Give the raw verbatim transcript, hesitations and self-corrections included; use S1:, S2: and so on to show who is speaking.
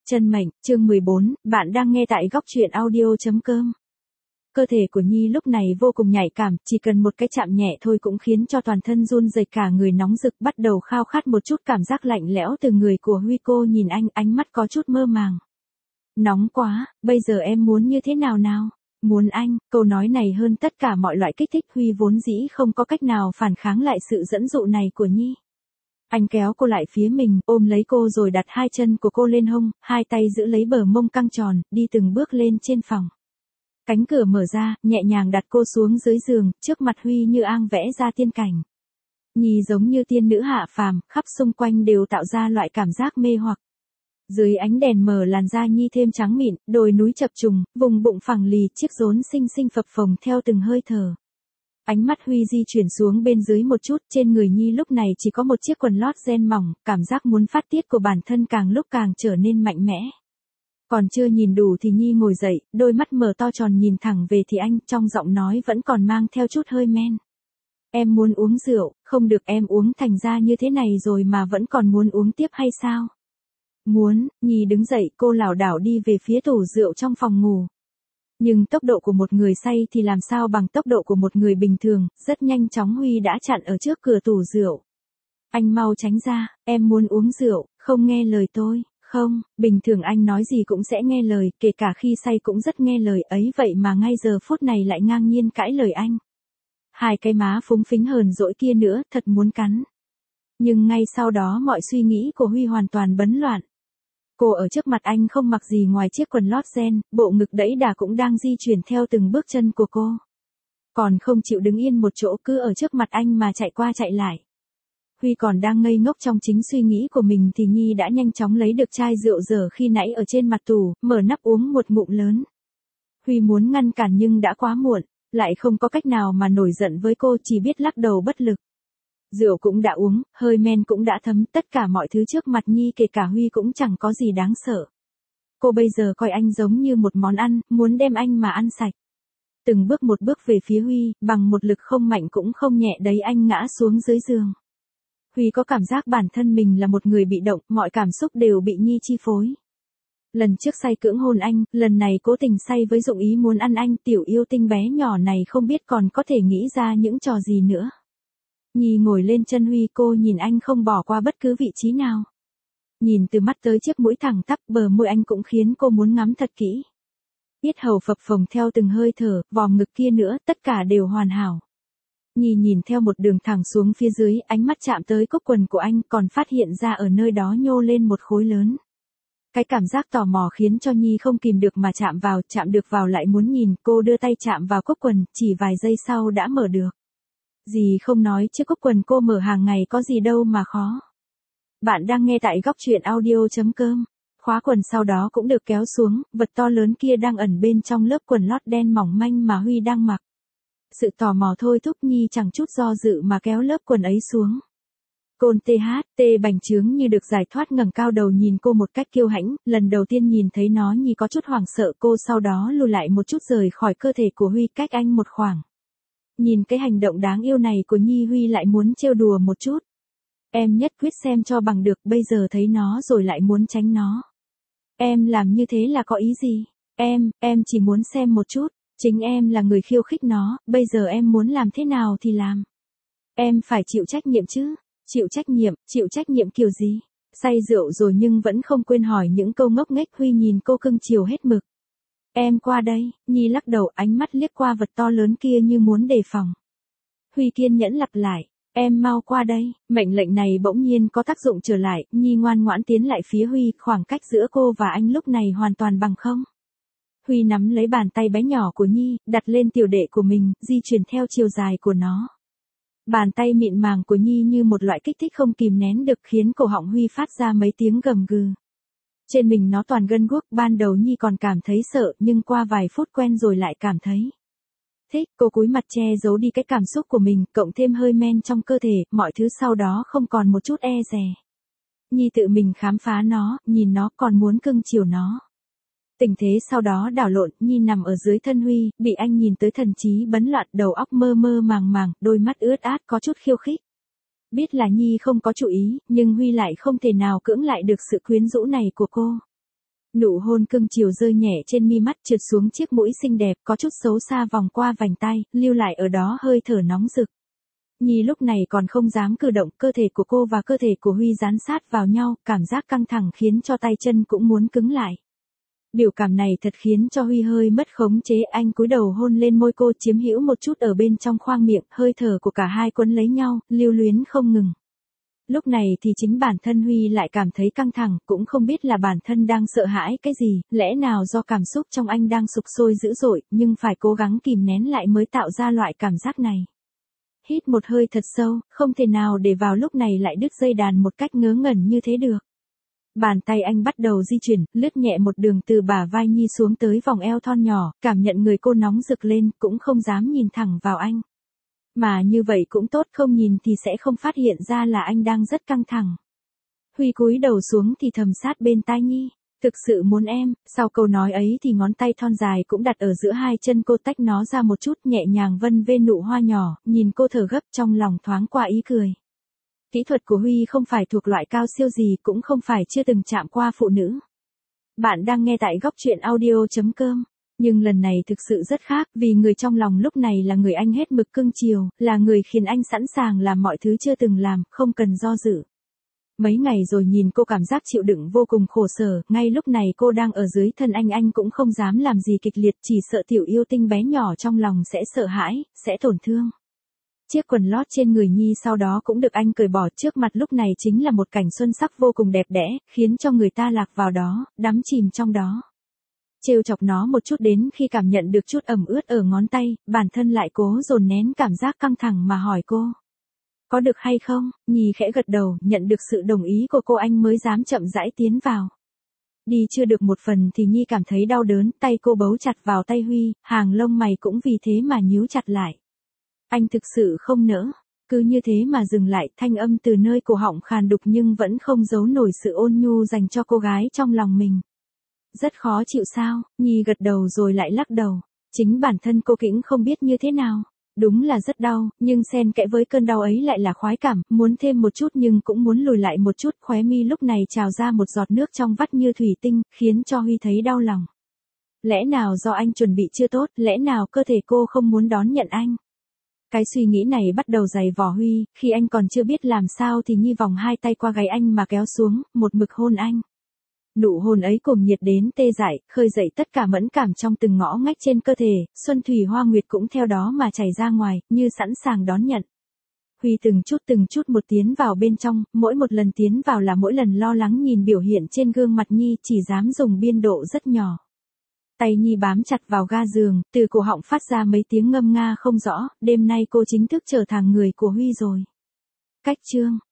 S1: Chân mệnh, chương mười bốn, bạn đang nghe tại góc truyện audio.com. Cơ thể của Nhi lúc này vô cùng nhạy cảm, chỉ cần một cái chạm nhẹ thôi cũng khiến cho toàn thân run rẩy, cả người nóng rực, bắt đầu khao khát một chút cảm giác lạnh lẽo từ người của Huy. Cô nhìn anh, ánh mắt có chút mơ màng. Nóng quá, bây giờ em muốn như thế nào nào? Muốn anh, câu nói này hơn tất cả mọi loại kích thích. Huy vốn dĩ không có cách nào phản kháng lại sự dẫn dụ này của Nhi. Anh kéo cô lại phía mình, ôm lấy cô rồi đặt hai chân của cô lên hông, hai tay giữ lấy bờ mông căng tròn, đi từng bước lên trên phòng. Cánh cửa mở ra, nhẹ nhàng đặt cô xuống dưới giường, trước mặt Huy như ang vẽ ra tiên cảnh. Nhi giống như tiên nữ hạ phàm, khắp xung quanh đều tạo ra loại cảm giác mê hoặc. Dưới ánh đèn mờ, làn da Nhi thêm trắng mịn, đồi núi chập trùng, vùng bụng phẳng lì, chiếc rốn xinh xinh phập phồng theo từng hơi thở. Ánh mắt Huy di chuyển xuống bên dưới một chút, trên người Nhi lúc này chỉ có một chiếc quần lót ren mỏng, cảm giác muốn phát tiết của bản thân càng lúc càng trở nên mạnh mẽ. Còn chưa nhìn đủ thì Nhi ngồi dậy, đôi mắt mở to tròn nhìn thẳng về thì anh, trong giọng nói vẫn còn mang theo chút hơi men. Em muốn uống rượu, không được, em uống thành ra như thế này rồi mà vẫn còn muốn uống tiếp hay sao? Muốn. Nhi đứng dậy, cô lảo đảo đi về phía tủ rượu trong phòng ngủ. Nhưng tốc độ của một người say thì làm sao bằng tốc độ của một người bình thường, rất nhanh chóng Huy đã chặn ở trước cửa tủ rượu. Anh mau tránh ra, em muốn uống rượu, không nghe lời tôi, không, bình thường anh nói gì cũng sẽ nghe lời, kể cả khi say cũng rất nghe lời ấy, vậy mà ngay giờ phút này lại ngang nhiên cãi lời anh. Hai cái má phúng phính hờn dỗi kia nữa, thật muốn cắn. Nhưng ngay sau đó mọi suy nghĩ của Huy hoàn toàn bấn loạn. Cô ở trước mặt anh không mặc gì ngoài chiếc quần lót ren, bộ ngực đẫy đà cũng đang di chuyển theo từng bước chân của cô. Còn không chịu đứng yên một chỗ, cứ ở trước mặt anh mà chạy qua chạy lại. Huy còn đang ngây ngốc trong chính suy nghĩ của mình thì Nhi đã nhanh chóng lấy được chai rượu dở khi nãy ở trên mặt tủ, mở nắp uống một ngụm lớn. Huy muốn ngăn cản nhưng đã quá muộn, lại không có cách nào mà nổi giận với cô, chỉ biết lắc đầu bất lực. Rượu cũng đã uống, hơi men cũng đã thấm, tất cả mọi thứ trước mặt Nhi kể cả Huy cũng chẳng có gì đáng sợ. Cô bây giờ coi anh giống như một món ăn, muốn đem anh mà ăn sạch. Từng bước một bước về phía Huy, bằng một lực không mạnh cũng không nhẹ đấy, anh ngã xuống dưới giường. Huy có cảm giác bản thân mình là một người bị động, mọi cảm xúc đều bị Nhi chi phối. Lần trước say cưỡng hôn anh, lần này cố tình say với dụng ý muốn ăn anh, tiểu yêu tinh bé nhỏ này không biết còn có thể nghĩ ra những trò gì nữa. Nhi ngồi lên chân Huy, cô nhìn anh không bỏ qua bất cứ vị trí nào. Nhìn từ mắt tới chiếc mũi thẳng tắp, bờ môi anh cũng khiến cô muốn ngắm thật kỹ. Yết hầu phập phồng theo từng hơi thở, vòm ngực kia nữa, tất cả đều hoàn hảo. Nhi nhìn theo một đường thẳng xuống phía dưới, ánh mắt chạm tới cúc quần của anh, còn phát hiện ra ở nơi đó nhô lên một khối lớn. Cái cảm giác tò mò khiến cho Nhi không kìm được mà chạm vào, chạm được vào lại muốn nhìn, cô đưa tay chạm vào cúc quần, chỉ vài giây sau đã mở được. Gì không nói chứ cúc quần cô mở hàng ngày có gì đâu mà khó. Bạn đang nghe tại góc truyện audio.com. Khóa quần sau đó cũng được kéo xuống, vật to lớn kia đang ẩn bên trong lớp quần lót đen mỏng manh mà Huy đang mặc. Sự tò mò thôi thúc Nhi chẳng chút do dự mà kéo lớp quần ấy xuống. Côn tê hát, tê bành trướng như được giải thoát, ngẩng cao đầu nhìn cô một cách kiêu hãnh, lần đầu tiên nhìn thấy nó Nhi có chút hoảng sợ, cô sau đó lùi lại một chút rời khỏi cơ thể của Huy, cách anh một khoảng. Nhìn cái hành động đáng yêu này của Nhi, Huy lại muốn trêu đùa một chút. Em nhất quyết xem cho bằng được, bây giờ thấy nó rồi lại muốn tránh nó. Em làm như thế là có ý gì? Em, em chỉ muốn xem một chút, chính em là người khiêu khích nó, bây giờ em muốn làm thế nào thì làm. Em phải chịu trách nhiệm chứ, chịu trách nhiệm, chịu trách nhiệm kiểu gì? Say rượu rồi nhưng vẫn không quên hỏi những câu ngốc nghếch. Huy nhìn cô cưng chiều hết mực. Em qua đây, Nhi lắc đầu, ánh mắt liếc qua vật to lớn kia như muốn đề phòng. Huy kiên nhẫn lặp lại, em mau qua đây, mệnh lệnh này bỗng nhiên có tác dụng trở lại, Nhi ngoan ngoãn tiến lại phía Huy, khoảng cách giữa cô và anh lúc này hoàn toàn bằng không. Huy nắm lấy bàn tay bé nhỏ của Nhi, đặt lên tiểu đệ của mình, di chuyển theo chiều dài của nó. Bàn tay mịn màng của Nhi như một loại kích thích không kìm nén được, khiến cổ họng Huy phát ra mấy tiếng gầm gừ. Trên mình nó toàn gân guốc, ban đầu Nhi còn cảm thấy sợ, nhưng qua vài phút quen rồi lại cảm thấy thích. Cô cúi mặt che giấu đi cái cảm xúc của mình, cộng thêm hơi men trong cơ thể, mọi thứ sau đó không còn một chút e dè. Nhi tự mình khám phá nó, nhìn nó còn muốn cưng chiều nó. Tình thế sau đó đảo lộn, Nhi nằm ở dưới thân Huy, bị anh nhìn tới thần trí bấn loạn, đầu óc mơ mơ màng màng, đôi mắt ướt át có chút khiêu khích. Biết là Nhi không có chủ ý, nhưng Huy lại không thể nào cưỡng lại được sự quyến rũ này của cô. Nụ hôn cưng chiều rơi nhẹ trên mi mắt trượt xuống chiếc mũi xinh đẹp có chút xấu xa vòng qua vành tay, lưu lại ở đó hơi thở nóng rực. Nhi lúc này còn không dám cử động, cơ thể của cô và cơ thể của Huy dán sát vào nhau, cảm giác căng thẳng khiến cho tay chân cũng muốn cứng lại. Biểu cảm này thật khiến cho Huy hơi mất khống chế, anh cúi đầu hôn lên môi cô, chiếm hữu một chút ở bên trong khoang miệng, hơi thở của cả hai quấn lấy nhau, lưu luyến không ngừng. Lúc này thì chính bản thân Huy lại cảm thấy căng thẳng, cũng không biết là bản thân đang sợ hãi cái gì, lẽ nào do cảm xúc trong anh đang sục sôi dữ dội, nhưng phải cố gắng kìm nén lại mới tạo ra loại cảm giác này. Hít một hơi thật sâu, không thể nào để vào lúc này lại đứt dây đàn một cách ngớ ngẩn như thế được. Bàn tay anh bắt đầu di chuyển, lướt nhẹ một đường từ bả vai Nhi xuống tới vòng eo thon nhỏ, cảm nhận người cô nóng rực lên, cũng không dám nhìn thẳng vào anh. Mà như vậy cũng tốt, không nhìn thì sẽ không phát hiện ra là anh đang rất căng thẳng. Huy cúi đầu xuống thì thầm sát bên tai Nhi. Thực sự muốn em, sau câu nói ấy thì ngón tay thon dài cũng đặt ở giữa hai chân cô, tách nó ra một chút, nhẹ nhàng vân vê nụ hoa nhỏ, nhìn cô thở gấp trong lòng thoáng qua ý cười. Kỹ thuật của Huy không phải thuộc loại cao siêu gì, cũng không phải chưa từng chạm qua phụ nữ. Bạn đang nghe tại góc truyện audio chấm com. Nhưng lần này thực sự rất khác, vì người trong lòng lúc này là người anh hết mực cưng chiều, là người khiến anh sẵn sàng làm mọi thứ chưa từng làm, không cần do dự. Mấy ngày rồi nhìn cô cảm giác chịu đựng vô cùng khổ sở, ngay lúc này cô đang ở dưới thân anh anh cũng không dám làm gì kịch liệt, chỉ sợ tiểu yêu tinh bé nhỏ trong lòng sẽ sợ hãi, sẽ tổn thương. Chiếc quần lót trên người Nhi sau đó cũng được anh cởi bỏ, trước mặt lúc này chính là một cảnh xuân sắc vô cùng đẹp đẽ, khiến cho người ta lạc vào đó, đắm chìm trong đó. Trêu chọc nó một chút đến khi cảm nhận được chút ẩm ướt ở ngón tay, bản thân lại cố dồn nén cảm giác căng thẳng mà hỏi cô. Có được hay không? Nhi khẽ gật đầu, nhận được sự đồng ý của cô anh mới dám chậm rãi tiến vào. Đi chưa được một phần thì Nhi cảm thấy đau đớn, tay cô bấu chặt vào tay Huy, hàng lông mày cũng vì thế mà nhíu chặt lại. Anh thực sự không nỡ. Cứ như thế mà dừng lại, thanh âm từ nơi cổ họng khàn đục nhưng vẫn không giấu nổi sự ôn nhu dành cho cô gái trong lòng mình. Rất khó chịu sao? Nhi gật đầu rồi lại lắc đầu. Chính bản thân cô cũng không biết như thế nào. Đúng là rất đau, nhưng xen kẽ với cơn đau ấy lại là khoái cảm, muốn thêm một chút nhưng cũng muốn lùi lại một chút, khóe mi lúc này trào ra một giọt nước trong vắt như thủy tinh, khiến cho Huy thấy đau lòng. Lẽ nào do anh chuẩn bị chưa tốt, lẽ nào cơ thể cô không muốn đón nhận anh? Cái suy nghĩ này bắt đầu dày vò Huy, khi anh còn chưa biết làm sao thì Nhi vòng hai tay qua gáy anh mà kéo xuống, một mực hôn anh. Nụ hôn ấy cùng nhiệt đến tê dại, khơi dậy tất cả mẫn cảm trong từng ngõ ngách trên cơ thể, xuân thủy hoa nguyệt cũng theo đó mà chảy ra ngoài, như sẵn sàng đón nhận. Huy từng chút từng chút một tiến vào bên trong, mỗi một lần tiến vào là mỗi lần lo lắng nhìn biểu hiện trên gương mặt Nhi, chỉ dám dùng biên độ rất nhỏ. Tay Nhi bám chặt vào ga giường, từ cổ họng phát ra mấy tiếng ngâm nga không rõ, đêm nay cô chính thức trở thành người của Huy rồi. Cách chương